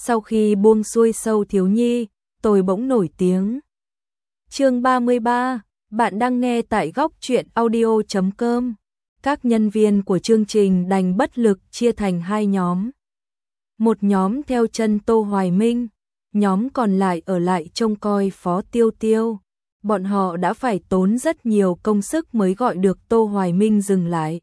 Sau khi buông xuôi Sâu thiếu nhi, tôi bỗng nổi tiếng. Chương 33, bạn đang nghe tại góc truyện audio.com. Các nhân viên của chương trình đành bất lực chia thành hai nhóm. Một nhóm theo chân Tô Hoài Minh, nhóm còn lại ở lại trông coi Phó Tiêu Tiêu. Bọn họ đã phải tốn rất nhiều công sức mới gọi được Tô Hoài Minh dừng lại.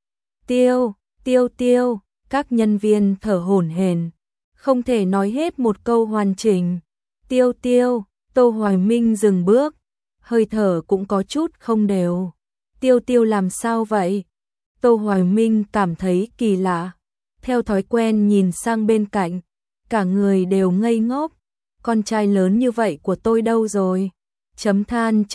Tiêu, các nhân viên thở hổn hển, không thể nói hết một câu hoàn chỉnh. Tiêu, Tô Hoài Minh dừng bước, hơi thở cũng có chút không đều. Tiêu làm sao vậy? Tô Hoài Minh cảm thấy kỳ lạ, theo thói quen nhìn sang bên cạnh, cả người đều ngây ngốc. Con trai lớn như vậy của tôi đâu rồi? Chấm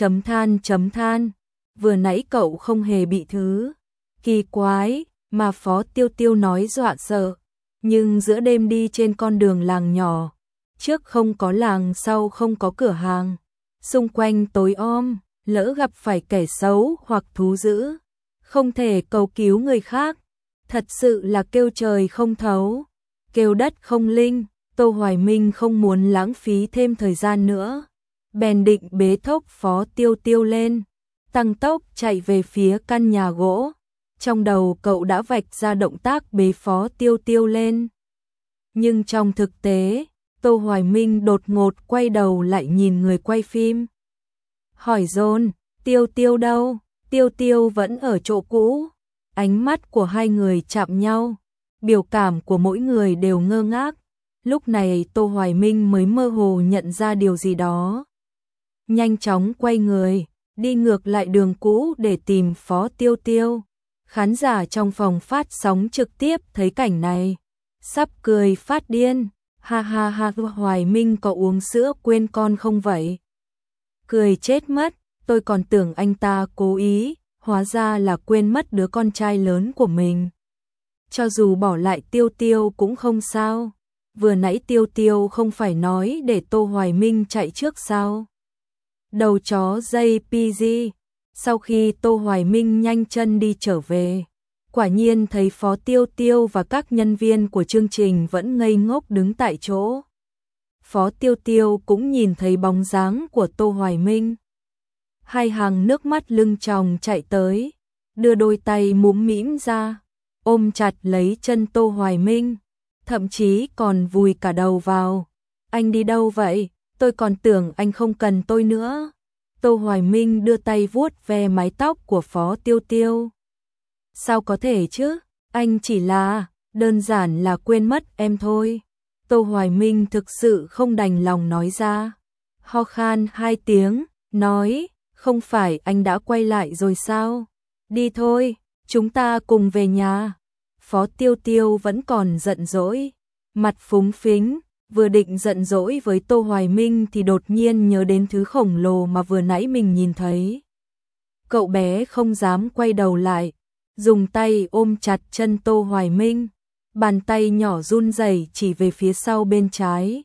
than. Vừa nãy cậu không hề bị thứ kỳ quái mà Phó Tiêu nói dọa sợ, nhưng giữa đêm đi trên con đường làng nhỏ, trước không có làng sau không có cửa hàng, xung quanh tối om, lỡ gặp phải kẻ xấu hoặc thú dữ, không thể cầu cứu người khác, thật sự là kêu trời không thấu, kêu đất không linh. Tô Hoài Minh không muốn lãng phí thêm thời gian nữa, bèn định bế thốc Phó Tiêu lên, tăng tốc chạy về phía căn nhà gỗ. Trong đầu cậu đã vạch ra động tác bế Phó Tiêu lên. Nhưng trong thực tế, Tô Hoài Minh đột ngột quay đầu lại nhìn người quay phim. Hỏi dồn, Tiêu đâu? Tiêu vẫn ở chỗ cũ. Ánh mắt của hai người chạm nhau, biểu cảm của mỗi người đều ngơ ngác. Lúc này Tô Hoài Minh mới mơ hồ nhận ra điều gì đó. Nhanh chóng quay người, đi ngược lại đường cũ để tìm Phó Tiêu. Khán giả trong phòng phát sóng trực tiếp thấy cảnh này, sắp cười phát điên. Ha, Hoài Minh có uống sữa quên con không vậy? Cười chết mất, tôi còn tưởng anh ta cố ý, hóa ra là quên mất đứa con trai lớn của mình. Cho dù bỏ lại Tiêu cũng không sao. Vừa nãy Tiêu không phải nói để Tô Hoài Minh chạy trước sao? Đầu chó JPG. Sau khi Tô Hoài Minh nhanh chân đi trở về, quả nhiên thấy Phó Tiêu và các nhân viên của chương trình vẫn ngây ngốc đứng tại chỗ. Phó Tiêu cũng nhìn thấy bóng dáng của Tô Hoài Minh. Hai hàng nước mắt lưng tròng chạy tới, đưa đôi tay múm mĩm ra, ôm chặt lấy chân Tô Hoài Minh, thậm chí còn vùi cả đầu vào. Anh đi đâu vậy? Tôi còn tưởng anh không cần tôi nữa. Tô Hoài Minh đưa tay vuốt ve mái tóc của Phó Tiêu. Sao có thể chứ? Anh chỉ là, đơn giản là quên mất em thôi. Tô Hoài Minh thực sự không đành lòng nói ra. Ho khan 2 tiếng, nói, không phải anh đã quay lại rồi sao? Đi thôi, chúng ta cùng về nhà. Phó Tiêu vẫn còn giận dỗi, mặt phúng phính. Vừa định giận dỗi với Tô Hoài Minh thì đột nhiên nhớ đến thứ khổng lồ mà vừa nãy mình nhìn thấy. Cậu bé không dám quay đầu lại, dùng tay ôm chặt chân Tô Hoài Minh, bàn tay nhỏ run rẩy chỉ về phía sau bên trái.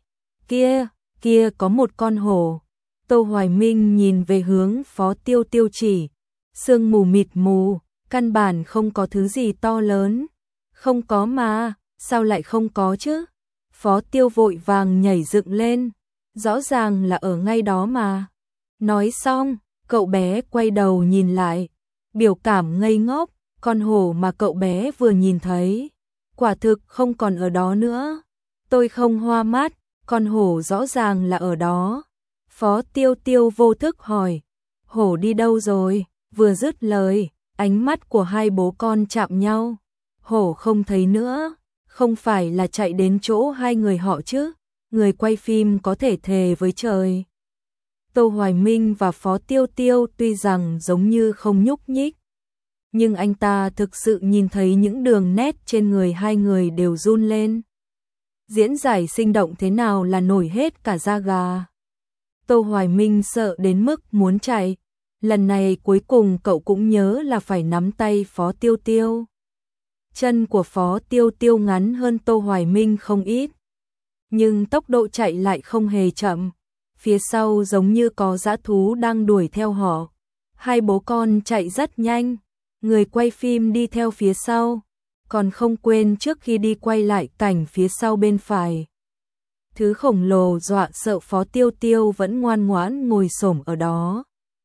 Kia có một con hổ. Tô Hoài Minh nhìn về hướng Phó Tiêu chỉ, sương mù mịt mù, căn bản không có thứ gì to lớn. Không có mà, sao lại không có chứ? Phó Tiêu vội vàng nhảy dựng lên, rõ ràng là ở ngay đó mà. Nói xong, cậu bé quay đầu nhìn lại, biểu cảm ngây ngốc, con hổ mà cậu bé vừa nhìn thấy, quả thực không còn ở đó nữa. Tôi không hoa mắt, con hổ rõ ràng là ở đó. Phó Tiêu vô thức hỏi, hổ đi đâu rồi? Vừa dứt lời, ánh mắt của hai bố con chạm nhau, hổ không thấy nữa. Không phải là chạy đến chỗ hai người họ chứ? Người quay phim có thể thề với trời. Tô Hoài Minh và Phó Tiêu tuy rằng giống như không nhúc nhích, nhưng anh ta thực sự nhìn thấy những đường nét trên người hai người đều run lên. Diễn giải sinh động thế nào là nổi hết cả da gà. Tô Hoài Minh sợ đến mức muốn chạy. Lần này cuối cùng cậu cũng nhớ là phải nắm tay Phó Tiêu. Chân của Phó Tiêu ngắn hơn Tô Hoài Minh không ít, nhưng tốc độ chạy lại không hề chậm. Phía sau giống như có dã thú đang đuổi theo họ. Hai bố con chạy rất nhanh, người quay phim đi theo phía sau, còn không quên trước khi đi quay lại cảnh phía sau bên phải. Thứ khổng lồ dọa sợ Phó Tiêu Tiêu vẫn ngoan ngoãn ngồi xổm ở đó.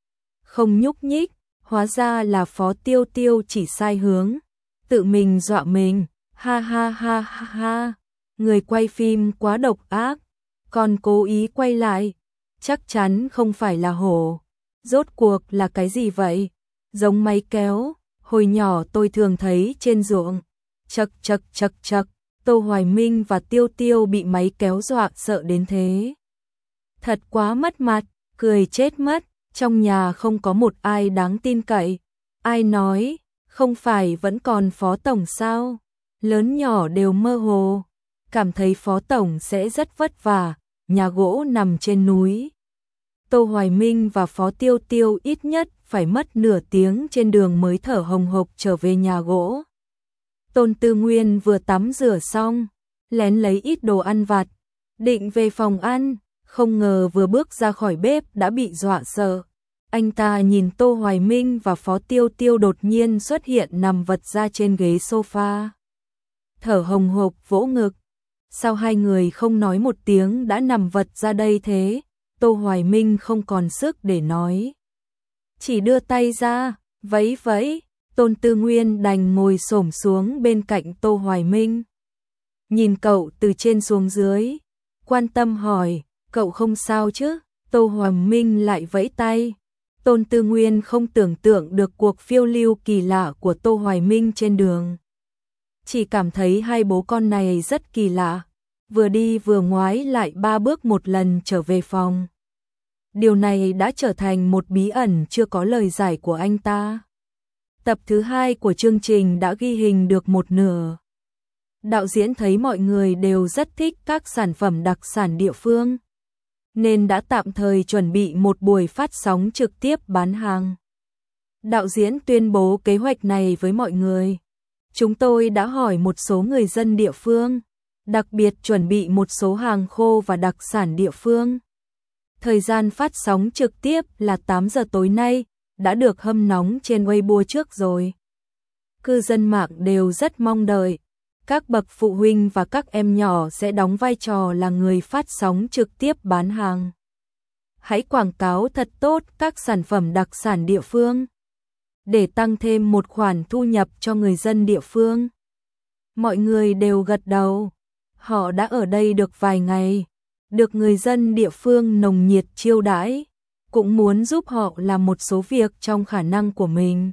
Không nhúc nhích, hóa ra là Phó Tiêu Tiêu chỉ sai hướng, tự mình dọa mình, ha ha ha ha ha. Người quay phim quá độc ác, còn cố ý quay lại, chắc chắn không phải là hổ. Rốt cuộc là cái gì vậy? Giống máy kéo, hồi nhỏ tôi thường thấy trên ruộng. Chậc chậc chậc chậc, Tô Hoài Minh và Tiêu Tiêu bị máy kéo dọa sợ đến thế. Thật quá mất mặt, cười chết mất, trong nhà không có một ai đáng tin cậy. Ai nói, không phải vẫn còn Phó Tổng sao? Lớn nhỏ đều mơ hồ, cảm thấy Phó Tổng sẽ rất vất vả, nhà gỗ nằm trên núi. Tô Hoài Minh và Phó Tiêu Tiêu ít nhất phải mất nửa tiếng trên đường mới thở hồng hộc trở về nhà gỗ. Tôn Tư Nguyên vừa tắm rửa xong, lén lấy ít đồ ăn vặt, định về phòng ăn, không ngờ vừa bước ra khỏi bếp đã bị dọa sợ. Anh ta nhìn Tô Hoài Minh và Phó Tiêu Tiêu đột nhiên xuất hiện nằm vật ra trên ghế sofa. Thở hồng hộc vỗ ngực. Sao hai người không nói một tiếng đã nằm vật ra đây thế? Tô Hoài Minh không còn sức để nói. Chỉ đưa tay ra, vẫy vẫy. Tôn Tư Nguyên đành ngồi xổm xuống bên cạnh Tô Hoài Minh. Nhìn cậu từ trên xuống dưới, quan tâm hỏi, cậu không sao chứ? Tô Hoài Minh lại vẫy tay. Tôn Tư Nguyên không tưởng tượng được cuộc phiêu lưu kỳ lạ của Tô Hoài Minh trên đường. Chỉ cảm thấy hai bố con này rất kỳ lạ, vừa đi vừa ngoái lại 3 bước một lần trở về phòng. Điều này đã trở thành một bí ẩn chưa có lời giải của anh ta. Tập thứ 2 của chương trình đã ghi hình được một nửa. Đạo diễn thấy mọi người đều rất thích các sản phẩm đặc sản địa phương, nên đã tạm thời chuẩn bị một buổi phát sóng trực tiếp bán hàng. Đạo diễn tuyên bố kế hoạch này với mọi người. Chúng tôi đã hỏi một số người dân địa phương, đặc biệt chuẩn bị một số hàng khô và đặc sản địa phương. Thời gian phát sóng trực tiếp là 8 giờ tối nay, đã được hâm nóng trên Weibo trước rồi. Cư dân mạng đều rất mong đợi. Các bậc phụ huynh và các em nhỏ sẽ đóng vai trò là người phát sóng trực tiếp bán hàng. Hãy quảng cáo thật tốt các sản phẩm đặc sản địa phương, để tăng thêm một khoản thu nhập cho người dân địa phương. Mọi người đều gật đầu. Họ đã ở đây được vài ngày, được người dân địa phương nồng nhiệt chiêu đãi, cũng muốn giúp họ làm một số việc trong khả năng của mình.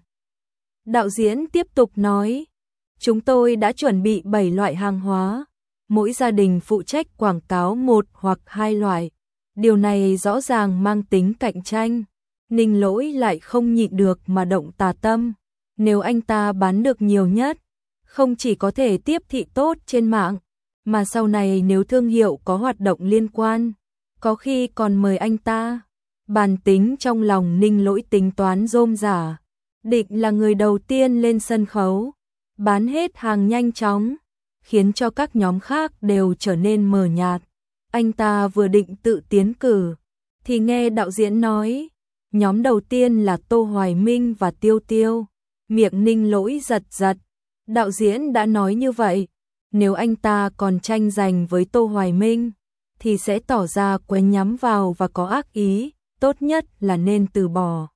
Đạo diễn tiếp tục nói, chúng tôi đã chuẩn bị 7 loại hàng hóa, mỗi gia đình phụ trách quảng cáo 1 hoặc 2 loại. Điều này rõ ràng mang tính cạnh tranh. Ninh Lỗi lại không nhịn được mà động tà tâm. Nếu anh ta bán được nhiều nhất, không chỉ có thể tiếp thị tốt trên mạng, mà sau này nếu thương hiệu có hoạt động liên quan, có khi còn mời anh ta. Bản tính trong lòng Ninh Lỗi tính toán rôm rả, định là người đầu tiên lên sân khấu, bán hết hàng nhanh chóng, khiến cho các nhóm khác đều trở nên mờ nhạt. Anh ta vừa định tự tiến cử, thì nghe đạo diễn nói, nhóm đầu tiên là Tô Hoài Minh và Tiêu Tiêu. Miệng Ninh Lỗi giật giật, đạo diễn đã nói như vậy, nếu anh ta còn tranh giành với Tô Hoài Minh, thì sẽ tỏ ra quấy nhắm vào và có ác ý, tốt nhất là nên từ bỏ.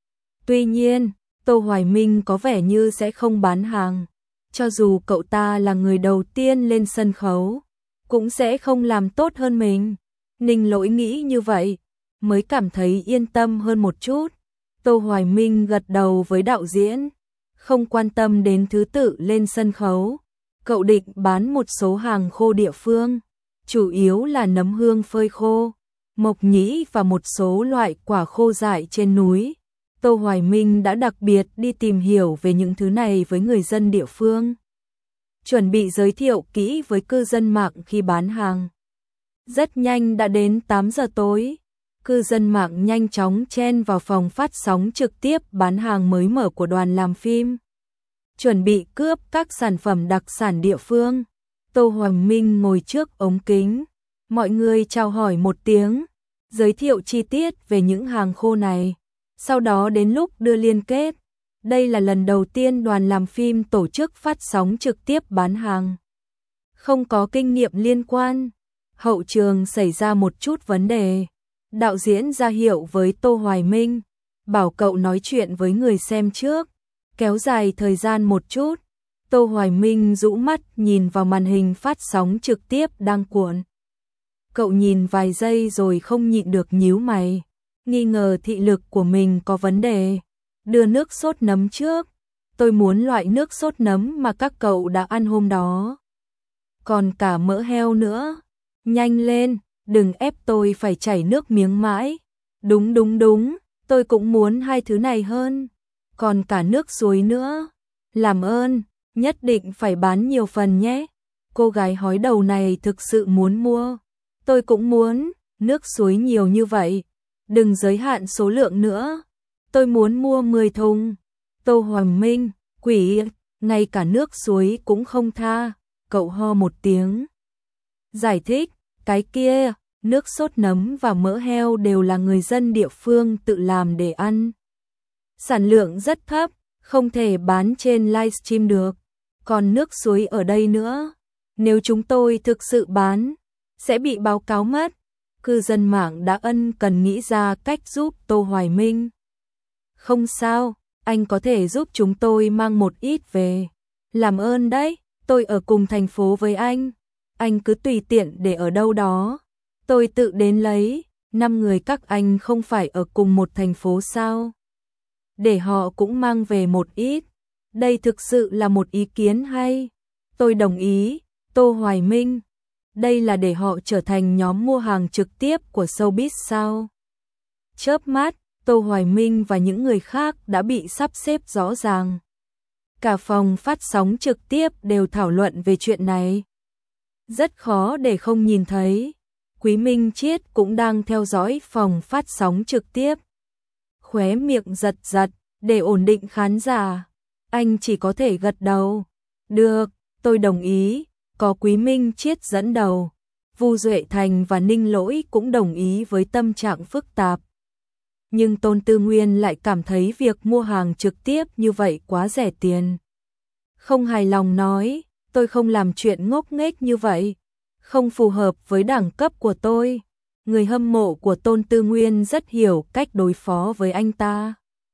Tuy nhiên, Tô Hoài Minh có vẻ như sẽ không bán hàng, cho dù cậu ta là người đầu tiên lên sân khấu, cũng sẽ không làm tốt hơn mình. Ninh Lỗi nghĩ như vậy, mới cảm thấy yên tâm hơn một chút. Tô Hoài Minh gật đầu với đạo diễn, không quan tâm đến thứ tự lên sân khấu. Cậu định bán một số hàng khô địa phương, chủ yếu là nấm hương phơi khô, mộc nhĩ và một số loại quả khô dại trên núi. Tô Hoài Minh đã đặc biệt đi tìm hiểu về những thứ này với người dân địa phương, chuẩn bị giới thiệu kỹ với cư dân mạng khi bán hàng. Rất nhanh đã đến 8 giờ tối, cư dân mạng nhanh chóng chen vào phòng phát sóng trực tiếp bán hàng mới mở của đoàn làm phim, chuẩn bị cướp các sản phẩm đặc sản địa phương. Tô Hoài Minh ngồi trước ống kính, mọi người chào hỏi một tiếng, giới thiệu chi tiết về những hàng khô này. Sau đó đến lúc đưa liên kết, đây là lần đầu tiên đoàn làm phim tổ chức phát sóng trực tiếp bán hàng. Không có kinh nghiệm liên quan, Hậu trường xảy ra một chút vấn đề. Đạo diễn ra hiệu với Tô Hoài Minh, bảo cậu nói chuyện với người xem trước, kéo dài thời gian một chút. Tô Hoài Minh rũ mắt nhìn vào màn hình phát sóng trực tiếp đang cuộn. Cậu nhìn vài giây rồi không nhịn được nhíu mày, nghi ngờ thị lực của mình có vấn đề. Đưa nước sốt nấm trước, tôi muốn loại nước sốt nấm mà các cậu đã ăn hôm đó. Còn cả mỡ heo nữa, nhanh lên, đừng ép tôi phải chảy nước miếng mãi. Đúng đúng đúng, tôi cũng muốn hai thứ này hơn. Còn cả nước suối nữa, làm ơn, nhất định phải bán nhiều phần nhé. Cô gái hói đầu này thực sự muốn mua. Tôi cũng muốn, nước suối nhiều như vậy, đừng giới hạn số lượng nữa. Tôi muốn mua 10 thùng. Tô Hoài Minh, quỷ, ngay cả nước suối cũng không tha. Cậu ho một tiếng. Giải thích, cái kia, nước sốt nấm và mỡ heo đều là người dân địa phương tự làm để ăn. Sản lượng rất thấp, không thể bán trên livestream được. Còn nước suối ở đây nữa, nếu chúng tôi thực sự bán, sẽ bị báo cáo mất. Cư dân mạng đã ân cần nghĩ ra cách giúp Tô Hoài Minh. Không sao, anh có thể giúp chúng tôi mang một ít về. Làm ơn đấy, tôi ở cùng thành phố với anh cứ tùy tiện để ở đâu đó. Tôi tự đến lấy, 5 người các anh không phải ở cùng một thành phố sao? Để họ cũng mang về một ít. Đây thực sự là một ý kiến hay. Tôi đồng ý, Tô Hoài Minh. Đây là để họ trở thành nhóm mua hàng trực tiếp của showbiz sao? Chớp mắt, Tô Hoài Minh và những người khác đã bị sắp xếp rõ ràng. Cả phòng phát sóng trực tiếp đều thảo luận về chuyện này. Rất khó để không nhìn thấy. Quý Minh Chiết cũng đang theo dõi phòng phát sóng trực tiếp. Khóe miệng giật giật, để ổn định khán giả. Anh chỉ có thể gật đầu. Được, tôi đồng ý. Có Quý Minh Chiết dẫn đầu. Vu Duệ Thành và Ninh Lỗi cũng đồng ý với tâm trạng phức tạp. Nhưng Tôn Tư Nguyên lại cảm thấy việc mua hàng trực tiếp như vậy quá rẻ tiền. Không hài lòng nói, tôi không làm chuyện ngốc nghếch như vậy. Không phù hợp với đẳng cấp của tôi. Người hâm mộ của Tôn Tư Nguyên rất hiểu cách đối phó với anh ta.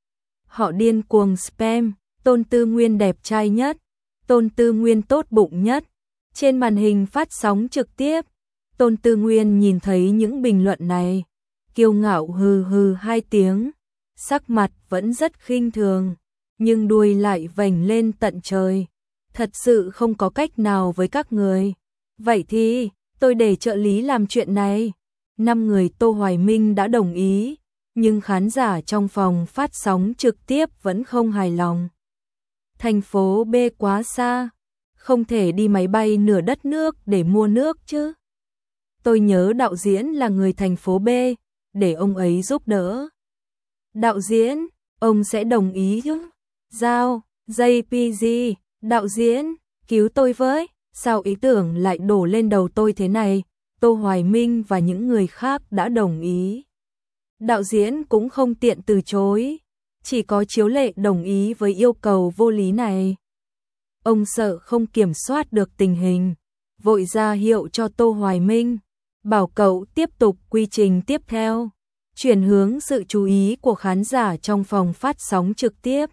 Họ điên cuồng spam, Tôn Tư Nguyên đẹp trai nhất, Tôn Tư Nguyên tốt bụng nhất. Trên màn hình phát sóng trực tiếp, Tôn Tư Nguyên nhìn thấy những bình luận này, kiêu ngạo hừ hừ 2 tiếng, sắc mặt vẫn rất khinh thường, nhưng đuôi lại vểnh lên tận trời. Thật sự không có cách nào với các người. Vậy thì, tôi để trợ lý làm chuyện này. 5 người Tô Hoài Minh đã đồng ý, nhưng khán giả trong phòng phát sóng trực tiếp vẫn không hài lòng. Thành phố B quá xa, không thể đi máy bay nửa đất nước để mua nước chứ. Tôi nhớ đạo diễn là người thành phố B, để ông ấy giúp đỡ. Đạo diễn, ông sẽ đồng ý chứ? Giao, JPG, đạo diễn, cứu tôi với, sao ý tưởng lại đổ lên đầu tôi thế này? Tô Hoài Minh và những người khác đã đồng ý. Đạo diễn cũng không tiện từ chối, chỉ có Chiếu Lệ đồng ý với yêu cầu vô lý này. Ông sợ không kiểm soát được tình hình, vội ra hiệu cho Tô Hoài Minh, bảo cậu tiếp tục quy trình tiếp theo, chuyển hướng sự chú ý của khán giả trong phòng phát sóng trực tiếp.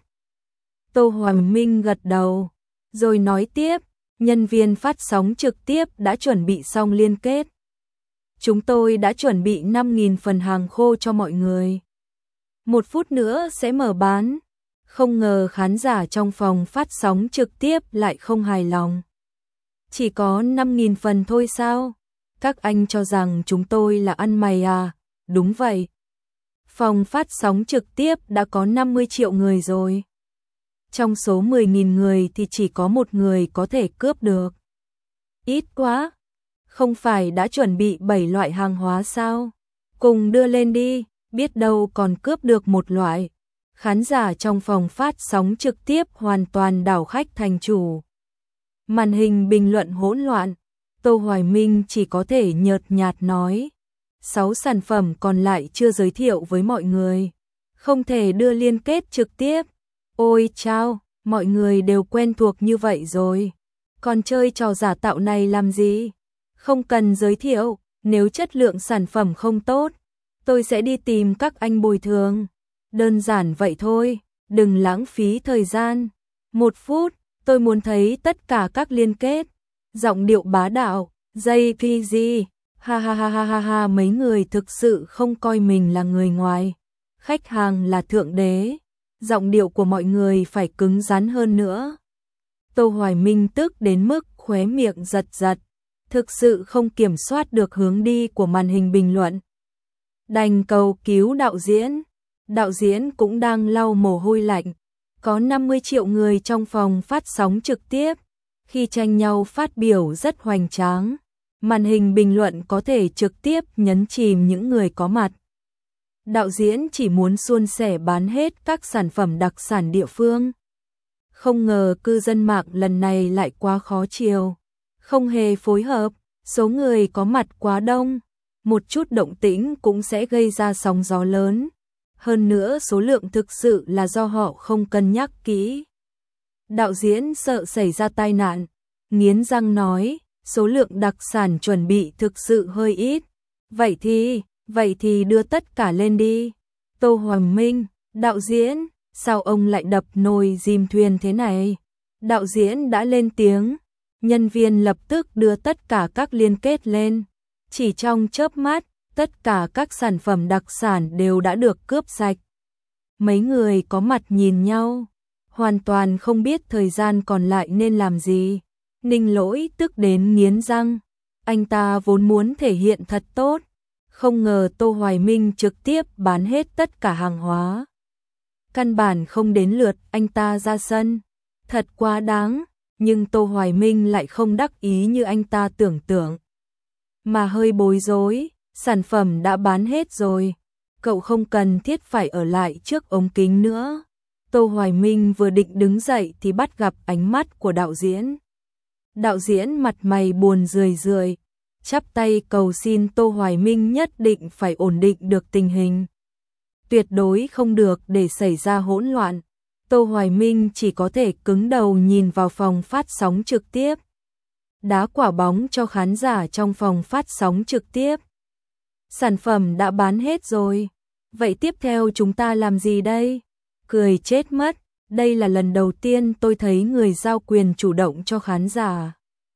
Tô Hoài Minh gật đầu, rồi nói tiếp, nhân viên phát sóng trực tiếp đã chuẩn bị xong liên kết. Chúng tôi đã chuẩn bị 5.000 phần hàng khô cho mọi người. 1 phút nữa sẽ mở bán. Không ngờ khán giả trong phòng phát sóng trực tiếp lại không hài lòng. Chỉ có 5.000 phần thôi sao? Các anh cho rằng chúng tôi là ăn mày à? Đúng vậy. Phòng phát sóng trực tiếp đã có 50 triệu người rồi. Trong số 10.000 người thì chỉ có 1 người có thể cướp được. Ít quá. Không phải đã chuẩn bị 7 loại hàng hóa sao? Cùng đưa lên đi, biết đâu còn cướp được 1 loại. Khán giả trong phòng phát sóng trực tiếp hoàn toàn đảo khách thành chủ. Màn hình bình luận hỗn loạn, Tô Hoài Minh chỉ có thể nhợt nhạt nói. 6 sản phẩm còn lại chưa giới thiệu với mọi người. Không thể đưa liên kết trực tiếp. Ôi chao, mọi người đều quen thuộc như vậy rồi. Còn chơi trò giả tạo này làm gì? Không cần giới thiệu, nếu chất lượng sản phẩm không tốt, tôi sẽ đi tìm các anh bồi thường. Đơn giản vậy thôi, đừng lãng phí thời gian. 1 phút, tôi muốn thấy tất cả các liên kết. Giọng điệu bá đạo, JPG, ha ha ha ha ha ha, mấy người thực sự không coi mình là người ngoài. Khách hàng là thượng đế. Giọng điệu của mọi người phải cứng rắn hơn nữa. Tô Hoài Minh tức đến mức khóe miệng giật giật, thực sự không kiểm soát được hướng đi của màn hình bình luận. Đành cầu cứu đạo diễn. Đạo diễn cũng đang lau mồ hôi lạnh. Có 50 triệu người trong phòng phát sóng trực tiếp, khi tranh nhau phát biểu rất hoành tráng. Màn hình bình luận có thể trực tiếp nhấn chìm những người có mặt. Đạo diễn chỉ muốn suôn sẻ bán hết các sản phẩm đặc sản địa phương. Không ngờ cư dân mạng lần này lại quá khó chiều, không hề phối hợp, số người có mặt quá đông, một chút động tĩnh cũng sẽ gây ra sóng gió lớn. Hơn nữa số lượng thực sự là do họ không cân nhắc kỹ. Đạo diễn sợ xảy ra tai nạn, nghiến răng nói, số lượng đặc sản chuẩn bị thực sự hơi ít. Vậy thì đưa tất cả lên đi. Tô Hoài Minh, đạo diễn, sao ông lại đập nồi dìm thuyền thế này? Đạo diễn đã lên tiếng, nhân viên lập tức đưa tất cả các liên kết lên. Chỉ trong chớp mắt, tất cả các sản phẩm đặc sản đều đã được cướp sạch. Mấy người có mặt nhìn nhau, hoàn toàn không biết thời gian còn lại nên làm gì. Ninh Lỗi tức đến nghiến răng, anh ta vốn muốn thể hiện thật tốt, không ngờ Tô Hoài Minh trực tiếp bán hết tất cả hàng hóa. Căn bản không đến lượt anh ta ra sân, thật quá đáng, nhưng Tô Hoài Minh lại không đắc ý như anh ta tưởng tượng, mà hơi bối rối, sản phẩm đã bán hết rồi, cậu không cần thiết phải ở lại trước ống kính nữa. Tô Hoài Minh vừa định đứng dậy thì bắt gặp ánh mắt của đạo diễn. Đạo diễn mặt mày buồn rười rượi, chắp tay cầu xin Tô Hoài Minh nhất định phải ổn định được tình hình. Tuyệt đối không được để xảy ra hỗn loạn. Tô Hoài Minh chỉ có thể cứng đầu nhìn vào phòng phát sóng trực tiếp. Đá quả bóng cho khán giả trong phòng phát sóng trực tiếp. Sản phẩm đã bán hết rồi. Vậy tiếp theo chúng ta làm gì đây? Cười chết mất. Đây là lần đầu tiên tôi thấy người giao quyền chủ động cho khán giả.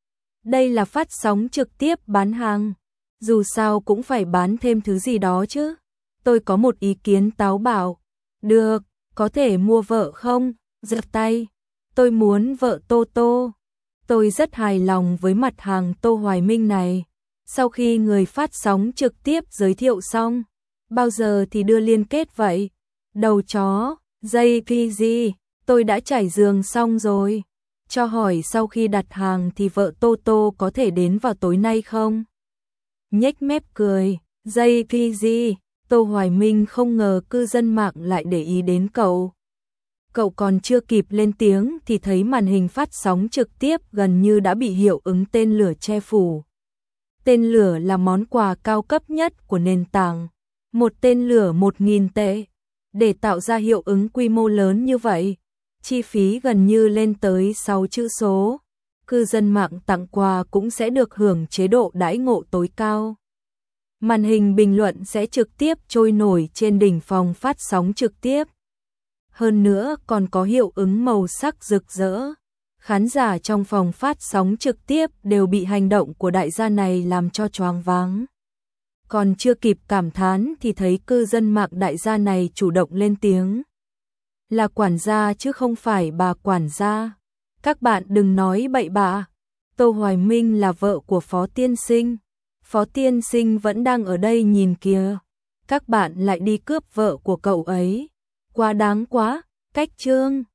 Đây là phát sóng trực tiếp bán hàng. Dù sao cũng phải bán thêm thứ gì đó chứ. Tôi có một ý kiến táo bạo. Được, có thể mua vợ không? Giật tay. Tôi muốn vợ Tô Tô. Tôi rất hài lòng với mặt hàng Tô Hoài Minh này. Sau khi người phát sóng trực tiếp giới thiệu xong, bao giờ thì đưa liên kết vậy? Đầu chó, JPG, tôi đã trải giường xong rồi. Cho hỏi sau khi đặt hàng thì vợ Tô Tô có thể đến vào tối nay không? Nhếch mép cười, JPG, Tô Hoài Minh không ngờ cư dân mạng lại để ý đến cậu. Cậu còn chưa kịp lên tiếng thì thấy màn hình phát sóng trực tiếp gần như đã bị hiệu ứng tên lửa che phủ. Tên lửa là món quà cao cấp nhất của nền tảng. Một tên lửa 1.000 tệ. Để tạo ra hiệu ứng quy mô lớn như vậy, chi phí gần như lên tới 6 chữ số. Cư dân mạng tặng quà cũng sẽ được hưởng chế độ đãi ngộ tối cao. Màn hình bình luận sẽ trực tiếp trôi nổi trên đỉnh phòng phát sóng trực tiếp. Hơn nữa còn có hiệu ứng màu sắc rực rỡ. Khán giả trong phòng phát sóng trực tiếp đều bị hành động của đại gia này làm cho choáng váng. Còn chưa kịp cảm thán thì thấy cư dân mạng đại gia này chủ động lên tiếng. Là quản gia chứ không phải bà quản gia. Các bạn đừng nói bậy bạ. Tô Hoài Minh là vợ của Phó Tiên Sinh. Phó Tiên Sinh vẫn đang ở đây nhìn kìa. Các bạn lại đi cướp vợ của cậu ấy. Quá đáng quá, cách trương.